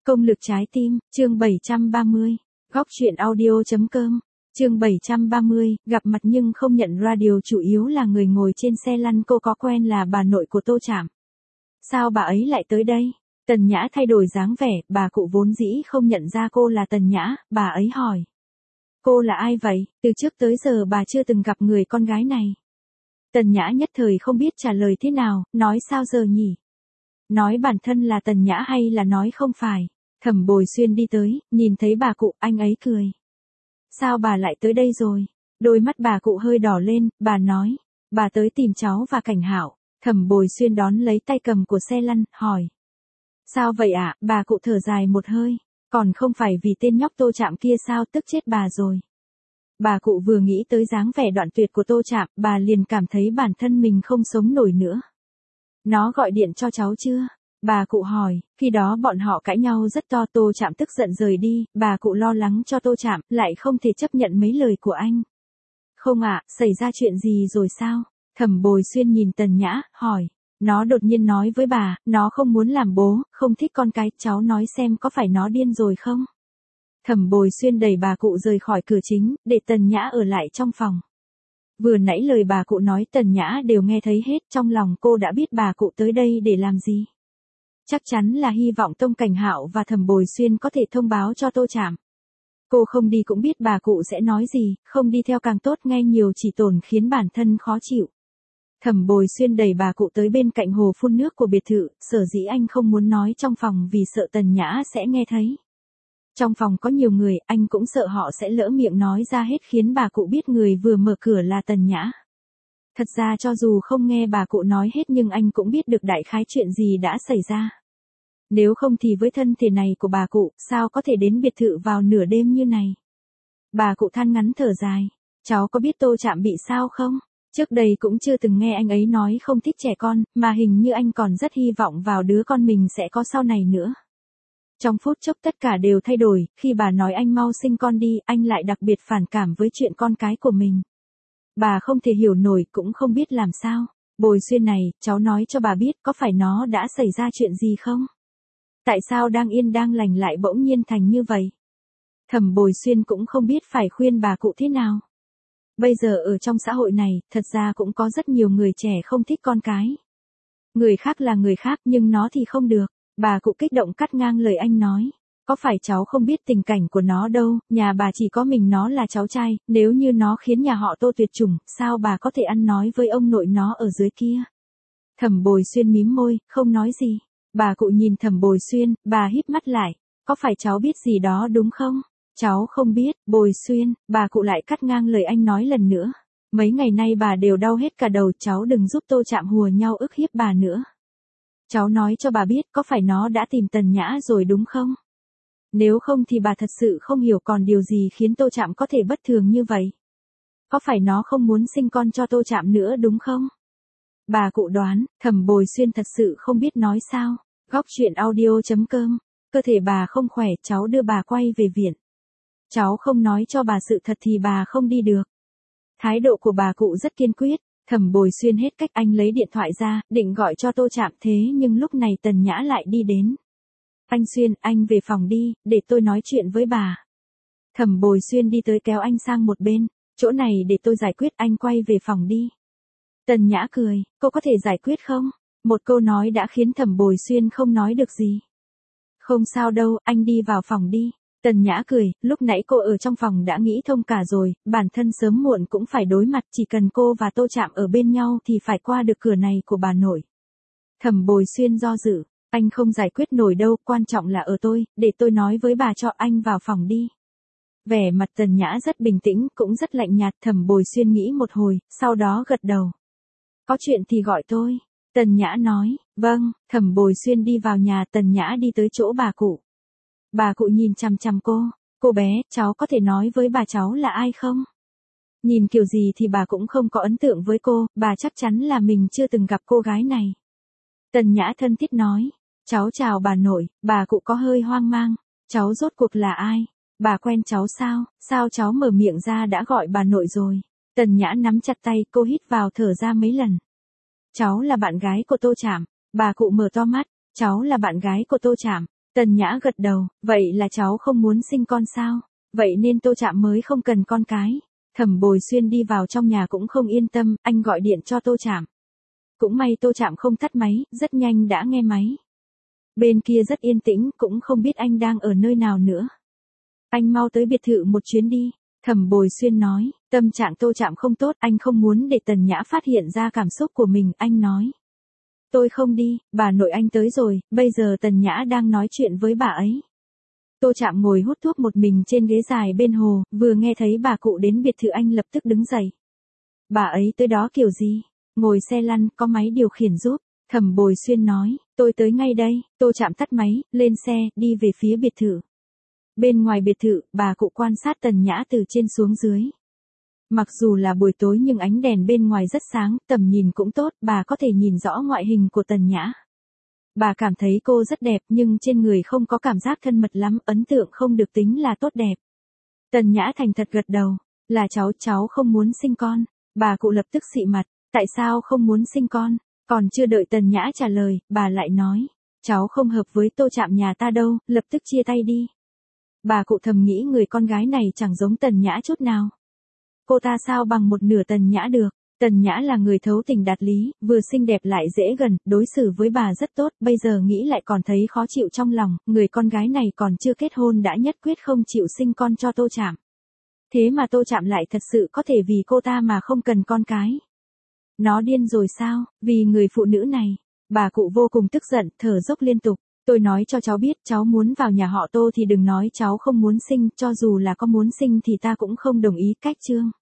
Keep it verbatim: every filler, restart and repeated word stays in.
Công lực trái tim, chương bảy trăm ba mươi. Góc truyện audio.com. Chương bảy trăm ba mươi, gặp mặt nhưng không nhận ra điều chủ yếu là người ngồi trên xe lăn cô có quen là bà nội của Tô Trạm. Sao bà ấy lại tới đây? Tần Nhã thay đổi dáng vẻ, bà cụ vốn dĩ không nhận ra cô là Tần Nhã, bà ấy hỏi. Cô là ai vậy? Từ trước tới giờ bà chưa từng gặp người con gái này. Tần Nhã nhất thời không biết trả lời thế nào, nói sao giờ nhỉ? Nói bản thân là Tần Nhã hay là nói không phải? Thẩm Bồi Xuyên đi tới, nhìn thấy bà cụ, anh ấy cười. Sao bà lại tới đây rồi? Đôi mắt bà cụ hơi đỏ lên, bà nói. Bà tới tìm cháu và Cảnh Hạo. Thẩm Bồi Xuyên đón lấy tay cầm của xe lăn, hỏi. Sao vậy ạ? À? Bà cụ thở dài một hơi. Còn không phải vì tên nhóc Tô Trạm kia sao, tức chết bà rồi. Bà cụ vừa nghĩ tới dáng vẻ đoạn tuyệt của Tô Trạm, bà liền cảm thấy bản thân mình không sống nổi nữa. Nó gọi điện cho cháu chưa? Bà cụ hỏi, khi đó bọn họ cãi nhau rất to, Tô Trạm tức giận rời đi, bà cụ lo lắng cho Tô Trạm, lại không thể chấp nhận mấy lời của anh. Không ạ, à, xảy ra chuyện gì rồi sao? Thẩm Bồi Xuyên nhìn Tần Nhã, hỏi. Nó đột nhiên nói với bà, nó không muốn làm bố, không thích con cái, cháu nói xem có phải nó điên rồi không? Thẩm Bồi Xuyên đẩy bà cụ rời khỏi cửa chính, để Tần Nhã ở lại trong phòng. Vừa nãy lời bà cụ nói Tần Nhã đều nghe thấy hết, trong lòng cô đã biết bà cụ tới đây để làm gì. Chắc chắn là hy vọng Tông Cảnh Hạo và Thẩm Bồi Xuyên có thể thông báo cho Tô Trạm. Cô không đi cũng biết bà cụ sẽ nói gì, không đi theo càng tốt, nghe nhiều chỉ tổn khiến bản thân khó chịu. Thẩm Bồi Xuyên đẩy bà cụ tới bên cạnh hồ phun nước của biệt thự, sở dĩ anh không muốn nói trong phòng vì sợ Tần Nhã sẽ nghe thấy. Trong phòng có nhiều người, anh cũng sợ họ sẽ lỡ miệng nói ra hết khiến bà cụ biết người vừa mở cửa là Tần Nhã. Thật ra cho dù không nghe bà cụ nói hết nhưng anh cũng biết được đại khái chuyện gì đã xảy ra. Nếu không thì với thân thể này của bà cụ, sao có thể đến biệt thự vào nửa đêm như này? Bà cụ than ngắn thở dài. Cháu có biết Tô Trạm bị sao không? Trước đây cũng chưa từng nghe anh ấy nói không thích trẻ con, mà hình như anh còn rất hy vọng vào đứa con mình sẽ có sau này nữa. Trong phút chốc tất cả đều thay đổi, khi bà nói anh mau sinh con đi, anh lại đặc biệt phản cảm với chuyện con cái của mình. Bà không thể hiểu nổi, cũng không biết làm sao. Bồi Xuyên này, cháu nói cho bà biết có phải nó đã xảy ra chuyện gì không? Tại sao đang yên đang lành lại bỗng nhiên thành như vậy? Thẩm Bồi Xuyên cũng không biết phải khuyên bà cụ thế nào. Bây giờ ở trong xã hội này, thật ra cũng có rất nhiều người trẻ không thích con cái. Người khác là người khác nhưng nó thì không được. Bà cụ kích động cắt ngang lời anh nói. Có phải cháu không biết tình cảnh của nó đâu, nhà bà chỉ có mình nó là cháu trai, nếu như nó khiến nhà họ Tô tuyệt chủng, sao bà có thể ăn nói với ông nội nó ở dưới kia? Thẩm Bồi Xuyên mím môi, không nói gì. Bà cụ nhìn Thẩm Bồi Xuyên, bà híp mắt lại. Có phải cháu biết gì đó đúng không? Cháu không biết, Bồi Xuyên, bà cụ lại cắt ngang lời anh nói lần nữa. Mấy ngày nay bà đều đau hết cả đầu, cháu đừng giúp Tô Trạm hùa nhau ức hiếp bà nữa. Cháu nói cho bà biết có phải nó đã tìm Tần Nhã rồi đúng không? Nếu không thì bà thật sự không hiểu còn điều gì khiến Tô Trạm có thể bất thường như vậy. Có phải nó không muốn sinh con cho Tô Trạm nữa đúng không? Bà cụ đoán, Thẩm Bồi Xuyên thật sự không biết nói sao. Góc truyện audio.com. Cơ thể bà không khỏe, cháu đưa bà quay về viện. Cháu không nói cho bà sự thật thì bà không đi được. Thái độ của bà cụ rất kiên quyết. Thẩm Bồi Xuyên hết cách, anh lấy điện thoại ra, định gọi cho Tô Trạm, thế nhưng lúc này Tần Nhã lại đi đến. Anh Xuyên, anh về phòng đi, để tôi nói chuyện với bà. Thẩm Bồi Xuyên đi tới kéo anh sang một bên, chỗ này để tôi giải quyết, anh quay về phòng đi. Tần Nhã cười, cô có thể giải quyết không? Một câu nói đã khiến Thẩm Bồi Xuyên không nói được gì. Không sao đâu, anh đi vào phòng đi. Tần Nhã cười, lúc nãy cô ở trong phòng đã nghĩ thông cả rồi, bản thân sớm muộn cũng phải đối mặt, chỉ cần cô và Tô Trạm ở bên nhau thì phải qua được cửa này của bà nội. Thẩm Bồi Xuyên do dự, anh không giải quyết nổi đâu, quan trọng là ở tôi, để tôi nói với bà cho anh vào phòng đi. Vẻ mặt Tần Nhã rất bình tĩnh, cũng rất lạnh nhạt, Thẩm Bồi Xuyên nghĩ một hồi, sau đó gật đầu. Có chuyện thì gọi tôi. Tần Nhã nói, vâng, Thẩm Bồi Xuyên đi vào nhà, Tần Nhã đi tới chỗ bà cụ. Bà cụ nhìn chằm chằm cô, cô bé, cháu có thể nói với bà cháu là ai không? Nhìn kiểu gì thì bà cũng không có ấn tượng với cô, bà chắc chắn là mình chưa từng gặp cô gái này. Tần Nhã thân thiết nói, cháu chào bà nội, bà cụ có hơi hoang mang, cháu rốt cuộc là ai? Bà quen cháu sao, sao cháu mở miệng ra đã gọi bà nội rồi? Tần Nhã nắm chặt tay, cô hít vào thở ra mấy lần. Cháu là bạn gái của Tô Trạm, bà cụ mở to mắt, cháu là bạn gái của Tô Trạm. Tần Nhã gật đầu, vậy là cháu không muốn sinh con sao? Vậy nên Tô Trạm mới không cần con cái. Thẩm Bồi Xuyên đi vào trong nhà cũng không yên tâm, anh gọi điện cho Tô Trạm. Cũng may Tô Trạm không tắt máy, rất nhanh đã nghe máy. Bên kia rất yên tĩnh, cũng không biết anh đang ở nơi nào nữa. Anh mau tới biệt thự một chuyến đi. Thẩm Bồi Xuyên nói, tâm trạng Tô Trạm không tốt, anh không muốn để Tần Nhã phát hiện ra cảm xúc của mình, anh nói. Tôi không đi, bà nội anh tới rồi, bây giờ Tần Nhã đang nói chuyện với bà ấy. Tô Trạm ngồi hút thuốc một mình trên ghế dài bên hồ, vừa nghe thấy bà cụ đến biệt thự anh lập tức đứng dậy. Bà ấy tới đó kiểu gì? Ngồi xe lăn, có máy điều khiển giúp. Thẩm Bồi Xuyên nói, tôi tới ngay đây. Tô Trạm tắt máy, lên xe, đi về phía biệt thự. Bên ngoài biệt thự, bà cụ quan sát Tần Nhã từ trên xuống dưới. Mặc dù là buổi tối nhưng ánh đèn bên ngoài rất sáng, tầm nhìn cũng tốt, bà có thể nhìn rõ ngoại hình của Tần Nhã. Bà cảm thấy cô rất đẹp nhưng trên người không có cảm giác thân mật lắm, ấn tượng không được tính là tốt đẹp. Tần Nhã thành thật gật đầu, là cháu, cháu không muốn sinh con. Bà cụ lập tức xị mặt, tại sao không muốn sinh con? Còn chưa đợi Tần Nhã trả lời, bà lại nói, cháu không hợp với Tô Trạm nhà ta đâu, lập tức chia tay đi. Bà cụ thầm nghĩ người con gái này chẳng giống Tần Nhã chút nào. Cô ta sao bằng một nửa Tần Nhã được? Tần Nhã là người thấu tình đạt lý, vừa xinh đẹp lại dễ gần, đối xử với bà rất tốt, bây giờ nghĩ lại còn thấy khó chịu trong lòng, người con gái này còn chưa kết hôn đã nhất quyết không chịu sinh con cho Tô Trạm. Thế mà Tô Trạm lại thật sự có thể vì cô ta mà không cần con cái. Nó điên rồi sao, vì người phụ nữ này. Bà cụ vô cùng tức giận, thở dốc liên tục. Tôi nói cho cháu biết, cháu muốn vào nhà họ Tô thì đừng nói cháu không muốn sinh, cho dù là có muốn sinh thì ta cũng không đồng ý. Cách chương.